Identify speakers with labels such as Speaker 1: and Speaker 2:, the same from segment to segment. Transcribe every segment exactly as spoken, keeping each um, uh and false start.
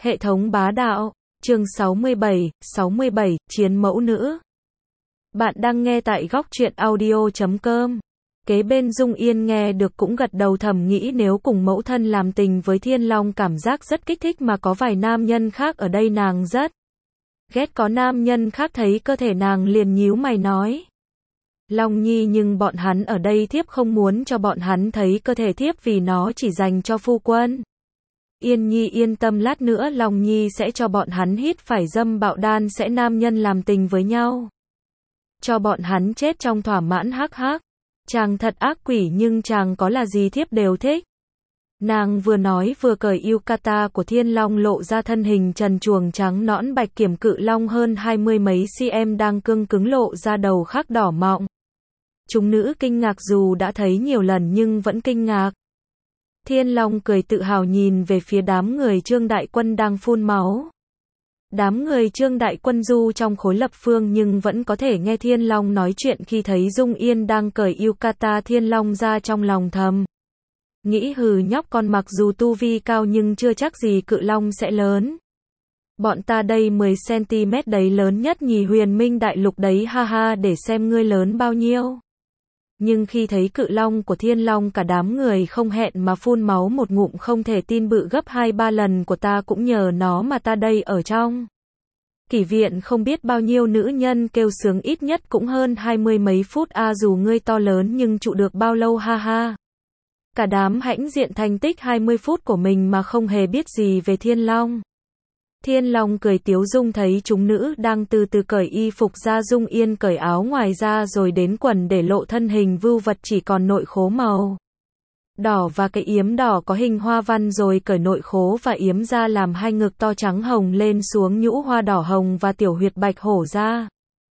Speaker 1: Hệ thống bá đạo, chương sáu mươi bảy, sáu mươi bảy, chiến mẫu nữ. Bạn đang nghe tại góc truyện audio chấm com. Kế bên Dung Yên nghe được cũng gật đầu thầm nghĩ nếu cùng mẫu thân làm tình với Thiên Long cảm giác rất kích thích mà có vài nam nhân khác ở đây nàng rất ghét có nam nhân khác thấy cơ thể nàng liền nhíu mày nói. Long Nhi nhưng bọn hắn ở đây thiếp không muốn cho bọn hắn thấy cơ thể thiếp vì nó chỉ dành cho phu quân. Yên Nhi yên tâm lát nữa Long Nhi sẽ cho bọn hắn hít phải dâm bạo đan sẽ nam nhân làm tình với nhau. Cho bọn hắn chết trong thỏa mãn hắc hắc. Chàng thật ác quỷ nhưng chàng có là gì thiếp đều thích. Nàng vừa nói vừa cởi yukata của Thiên Long lộ ra thân hình trần truồng trắng nõn bạch kiểm cự long hơn hai mươi mấy cm đang cương cứng lộ ra đầu khắc đỏ mọng. Chúng nữ kinh ngạc dù đã thấy nhiều lần nhưng vẫn kinh ngạc. Thiên Long cười tự hào nhìn về phía đám người Trương Đại Quân đang phun máu. Đám người Trương Đại Quân du trong khối lập phương nhưng vẫn có thể nghe Thiên Long nói chuyện khi thấy Dung Yên đang cởi yukata Thiên Long ra trong lòng thầm. Nghĩ hừ nhóc con mặc dù tu vi cao nhưng chưa chắc gì cự long sẽ lớn. Bọn ta đây mười xăng ti mét đấy lớn nhất nhì Huyền Minh Đại Lục đấy ha ha để xem ngươi lớn bao nhiêu. Nhưng khi thấy cự long của Thiên Long cả đám người không hẹn mà phun máu một ngụm không thể tin bự gấp hai ba lần của ta cũng nhờ nó mà ta đây ở trong. Kỷ viện không biết bao nhiêu nữ nhân kêu sướng ít nhất cũng hơn hai mươi mấy phút a à, dù ngươi to lớn nhưng trụ được bao lâu ha ha. Cả đám hãnh diện thành tích hai mươi phút của mình mà không hề biết gì về Thiên Long. Thiên Long cười tiếu dung thấy chúng nữ đang từ từ cởi y phục ra Dung Yên cởi áo ngoài ra rồi đến quần để lộ thân hình vưu vật chỉ còn nội khố màu đỏ và cái yếm đỏ có hình hoa văn rồi cởi nội khố và yếm ra làm hai ngực to trắng hồng lên xuống nhũ hoa đỏ hồng và tiểu huyệt bạch hổ ra.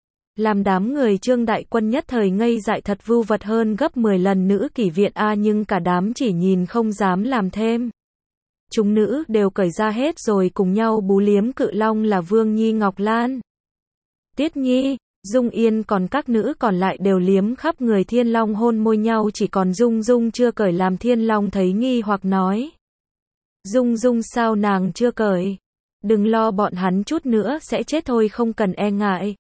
Speaker 1: Làm đám người Trương Đại Quân nhất thời ngây dại thật vưu vật hơn gấp mười lần nữ kỷ viện a nhưng cả đám chỉ nhìn không dám làm thêm. Chúng nữ đều cởi ra hết rồi cùng nhau bú liếm cự long là Vương Nhi Ngọc Lan, Tiết Nhi, Dung Yên còn các nữ còn lại đều liếm khắp người Thiên Long hôn môi nhau chỉ còn Dung Dung chưa cởi làm Thiên Long thấy nghi hoặc nói. Dung Dung sao nàng chưa cởi? Đừng lo bọn hắn chút nữa sẽ chết thôi không cần e ngại.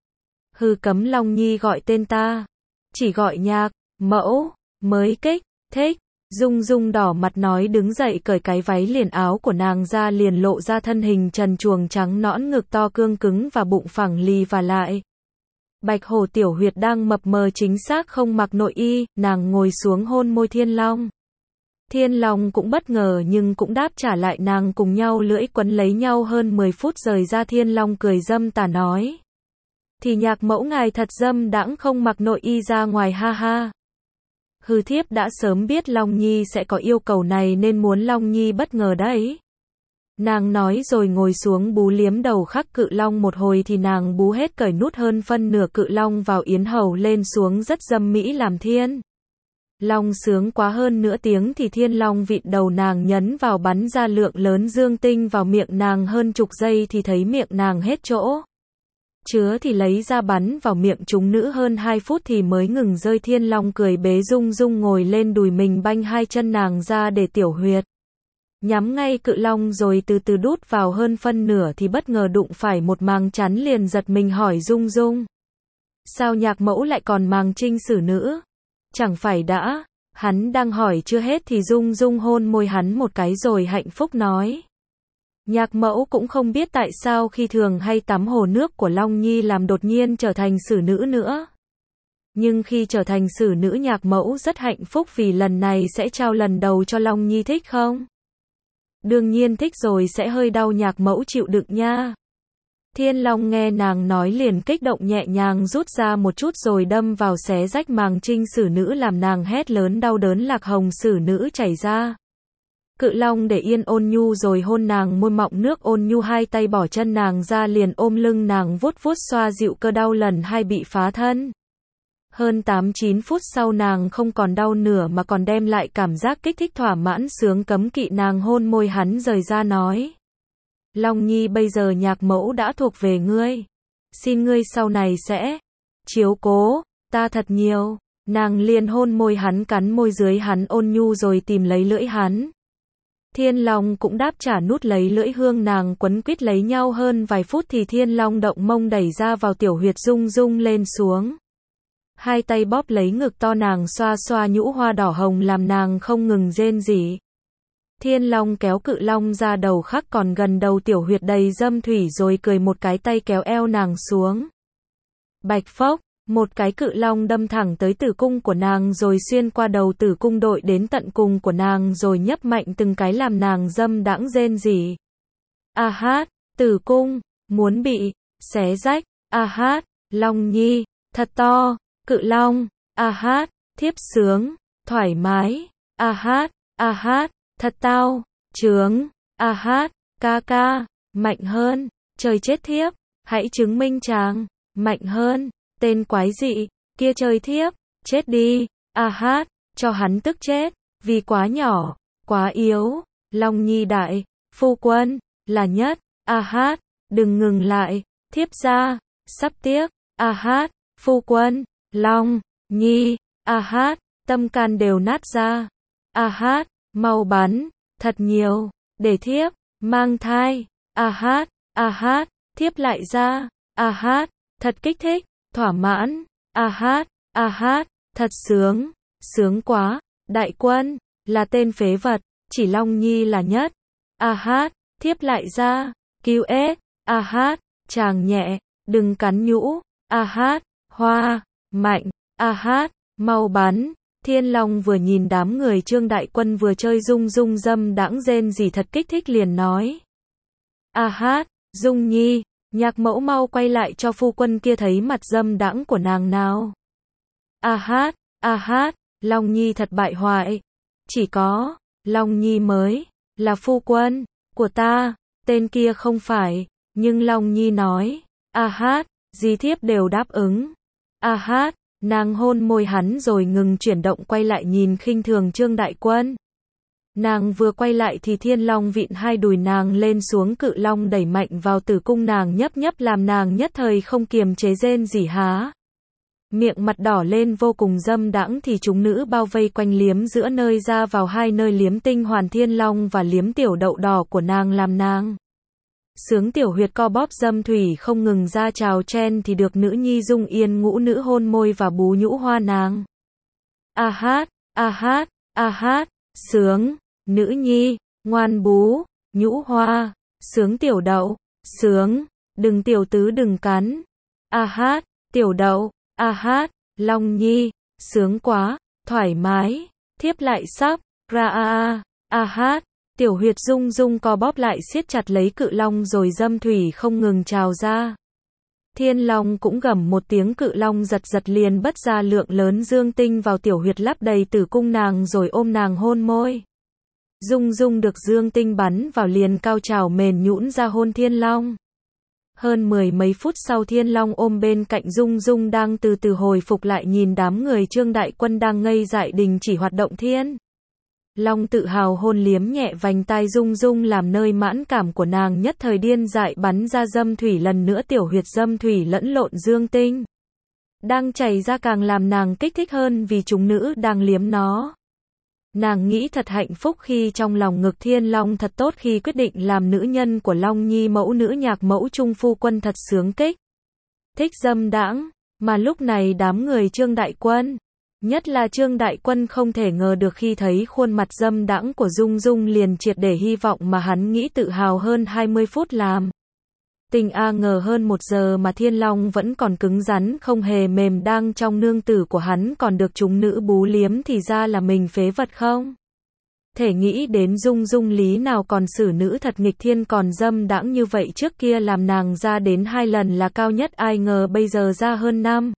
Speaker 1: Hư cấm Long Nhi gọi tên ta. Chỉ gọi nhạc, mẫu, mới kích, thích. Dung Dung đỏ mặt nói đứng dậy cởi cái váy liền áo của nàng ra liền lộ ra thân hình trần truồng trắng nõn ngực to cương cứng và bụng phẳng lì và lại. Bạch hổ tiểu huyệt đang mập mờ chính xác không mặc nội y, nàng ngồi xuống hôn môi Thiên Long. Thiên Long cũng bất ngờ nhưng cũng đáp trả lại nàng cùng nhau lưỡi quấn lấy nhau hơn mười phút rời ra Thiên Long cười dâm tà nói. Thì nhạc mẫu ngài thật dâm đãng không mặc nội y ra ngoài ha ha. Hư thiếp đã sớm biết Long Nhi sẽ có yêu cầu này nên muốn Long Nhi bất ngờ đấy. Nàng nói rồi ngồi xuống bú liếm đầu khắc cự long một hồi thì nàng bú hết cởi nút hơn phân nửa cự long vào yến hầu lên xuống rất dâm mỹ làm Thiên Long sướng quá hơn nửa tiếng thì Thiên Long vịn đầu nàng nhấn vào bắn ra lượng lớn dương tinh vào miệng nàng hơn chục giây thì thấy miệng nàng hết chỗ chứa thì lấy ra bắn vào miệng chúng nữ hơn hai phút thì mới ngừng rơi. Thiên Long cười bế Dung Dung ngồi lên đùi mình banh hai chân nàng ra để tiểu huyệt. Nhắm ngay cự long rồi từ từ đút vào hơn phân nửa thì bất ngờ đụng phải một màng chắn liền giật mình hỏi Dung Dung. Sao nhạc mẫu lại còn màng trinh sử nữ? Chẳng phải đã, hắn đang hỏi chưa hết thì Dung Dung hôn môi hắn một cái rồi hạnh phúc nói. Nhạc mẫu cũng không biết tại sao khi thường hay tắm hồ nước của Long Nhi làm đột nhiên trở thành sử nữ nữa. Nhưng khi trở thành sử nữ nhạc mẫu rất hạnh phúc vì lần này sẽ trao lần đầu cho Long Nhi thích không? Đương nhiên thích rồi sẽ hơi đau nhạc mẫu chịu đựng nha. Thiên Long nghe nàng nói liền kích động nhẹ nhàng rút ra một chút rồi đâm vào xé rách màng trinh sử nữ làm nàng hét lớn đau đớn lạc hồng sử nữ chảy ra. Cự long để yên ôn nhu rồi hôn nàng môi mọng nước ôn nhu hai tay bỏ chân nàng ra liền ôm lưng nàng vuốt vuốt xoa dịu cơ đau lần hai bị phá thân. Hơn tám chín phút sau nàng không còn đau nửa mà còn đem lại cảm giác kích thích thỏa mãn sướng cấm kỵ nàng hôn môi hắn rời ra nói. Long Nhi bây giờ nhạc mẫu đã thuộc về ngươi. Xin ngươi sau này sẽ chiếu cố ta thật nhiều. Nàng liền hôn môi hắn cắn môi dưới hắn ôn nhu rồi tìm lấy lưỡi hắn. Thiên Long cũng đáp trả nút lấy lưỡi hương nàng quấn quýt lấy nhau hơn vài phút thì Thiên Long động mông đẩy ra vào tiểu huyệt Dung Dung lên xuống. Hai tay bóp lấy ngực to nàng xoa xoa nhũ hoa đỏ hồng làm nàng không ngừng rên rỉ. Thiên Long kéo Cự Long ra đầu khắc còn gần đầu tiểu huyệt đầy dâm thủy rồi cười một cái tay kéo eo nàng xuống. Bạch phốc, một cái Cự Long đâm thẳng tới tử cung của nàng rồi xuyên qua đầu tử cung đội đến tận cùng của nàng rồi nhấp mạnh từng cái làm nàng dâm đãng rên rỉ. A hát, tử cung, muốn bị, xé rách, a hát, Long Nhi, thật to, Cự Long, a hát, thiếp sướng, thoải mái, a hát, a hát, thật tao, trướng, a hát, ca ca, mạnh hơn, trời chết thiếp, hãy chứng minh chàng, mạnh hơn, tên quái dị, kia trời thiếp, chết đi, a hát, cho hắn tức chết, vì quá nhỏ, quá yếu, Long Nhi đại, phu quân, là nhất, a hát, đừng ngừng lại, thiếp ra, sắp tiếc, a hát, phu quân, Long Nhi, a hát, tâm can đều nát ra, a hát, mau bắn, thật nhiều, để thiếp, mang thai, a hát, a hát, thiếp lại ra, a hát, thật kích thích, thỏa mãn, a hát, a hát, thật sướng, sướng quá, đại quân, là tên phế vật, chỉ Long Nhi là nhất, a hát, thiếp lại ra, cứu ết, a hát, chàng nhẹ, đừng cắn nhũ, a hát, hoa, mạnh, a hát, mau bắn. Thiên Long vừa nhìn đám người Trương Đại Quân vừa chơi Dung Dung dâm đãng rên rỉ thật kích thích liền nói. A hát, Dung Nhi, nhạc mẫu mau quay lại cho phu quân kia thấy mặt dâm đãng của nàng nào. A hát, a hát, Long Nhi thật bại hoại. Chỉ có, Long Nhi mới, là phu quân, của ta, tên kia không phải, nhưng Long Nhi nói, a hát, dì thiếp đều đáp ứng. A hát. Nàng hôn môi hắn rồi ngừng chuyển động quay lại nhìn khinh thường Trương Đại Quân. Nàng vừa quay lại thì Thiên Long vịn hai đùi nàng lên xuống Cự Long đẩy mạnh vào tử cung nàng nhấp nhấp làm nàng nhất thời không kiềm chế rên rỉ há. Miệng mặt đỏ lên vô cùng dâm đãng thì chúng nữ bao vây quanh liếm giữa nơi ra vào hai nơi liếm tinh hoàn Thiên Long và liếm tiểu đậu đỏ của nàng làm nàng. Sướng tiểu huyệt co bóp dâm thủy không ngừng ra trào chen thì được nữ nhi Dung Yên ngũ nữ hôn môi và bú nhũ hoa nàng. A hát, a hát, a hát, sướng, nữ nhi, ngoan bú, nhũ hoa, sướng tiểu đậu, sướng, đừng tiểu tứ đừng cắn. A hát, tiểu đậu, a hát, Long Nhi, sướng quá, thoải mái, thiếp lại sắp, ra a a, a hát. Tiểu huyệt Dung Dung co bóp lại siết chặt lấy Cự Long rồi dâm thủy không ngừng trào ra. Thiên Long cũng gầm một tiếng Cự Long giật giật liền bất ra lượng lớn dương tinh vào tiểu huyệt lắp đầy tử cung nàng rồi ôm nàng hôn môi. Dung Dung được dương tinh bắn vào liền cao trào mềm nhũn ra hôn Thiên Long. Hơn mười mấy phút sau Thiên Long ôm bên cạnh Dung Dung đang từ từ hồi phục lại nhìn đám người Trương Đại Quân đang ngây dại đình chỉ hoạt động Thiên Long tự hào hôn liếm nhẹ vành tai Dung Dung làm nơi mãn cảm của nàng nhất thời điên dại bắn ra dâm thủy lần nữa tiểu huyệt dâm thủy lẫn lộn dương tinh. Đang chảy ra càng làm nàng kích thích hơn vì chúng nữ đang liếm nó. Nàng nghĩ thật hạnh phúc khi trong lòng ngực Thiên Long thật tốt khi quyết định làm nữ nhân của Long Nhi mẫu nữ nhạc mẫu trung phu quân thật sướng kích. Thích dâm đãng, mà lúc này đám người Trương Đại Quân. Nhất là Trương Đại Quân không thể ngờ được khi thấy khuôn mặt dâm đãng của Dung Dung liền triệt để hy vọng mà hắn nghĩ tự hào hơn hai mươi phút làm. Tình a ngờ hơn một giờ mà Thiên Long vẫn còn cứng rắn không hề mềm đang trong nương tử của hắn còn được chúng nữ bú liếm thì ra là mình phế vật không? Thể nghĩ đến Dung Dung lý nào còn xử nữ thật nghịch thiên còn dâm đãng như vậy trước kia làm nàng ra đến hai lần là cao nhất ai ngờ bây giờ ra hơn năm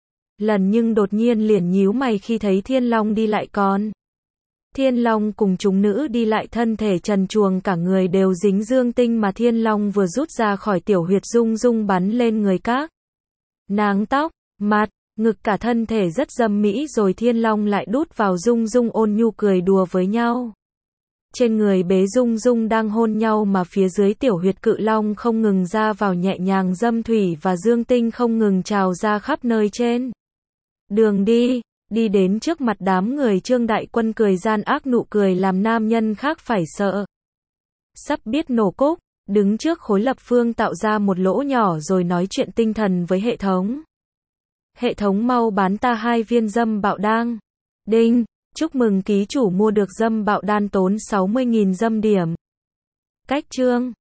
Speaker 1: lần nhưng đột nhiên liền nhíu mày khi thấy Thiên Long đi lại còn. Thiên Long cùng chúng nữ đi lại thân thể trần truồng cả người đều dính dương tinh mà Thiên Long vừa rút ra khỏi tiểu huyệt Dung Dung bắn lên người các nàng tóc, mặt, ngực cả thân thể rất dâm mỹ rồi Thiên Long lại đút vào Dung Dung ôn nhu cười đùa với nhau. Trên người bế Dung Dung đang hôn nhau mà phía dưới tiểu huyệt Cự Long không ngừng ra vào nhẹ nhàng dâm thủy và dương tinh không ngừng trào ra khắp nơi trên. Đường đi, Đi đến trước mặt đám người Trương Đại Quân cười gian ác nụ cười làm nam nhân khác phải sợ. Sắp biết nổ cốp, đứng trước khối lập phương tạo ra một lỗ nhỏ rồi nói chuyện tinh thần với hệ thống. Hệ thống mau bán ta hai viên dâm bạo đan. Đinh, chúc mừng ký chủ mua được dâm bạo đan tốn sáu mươi nghìn dâm điểm. Cách chương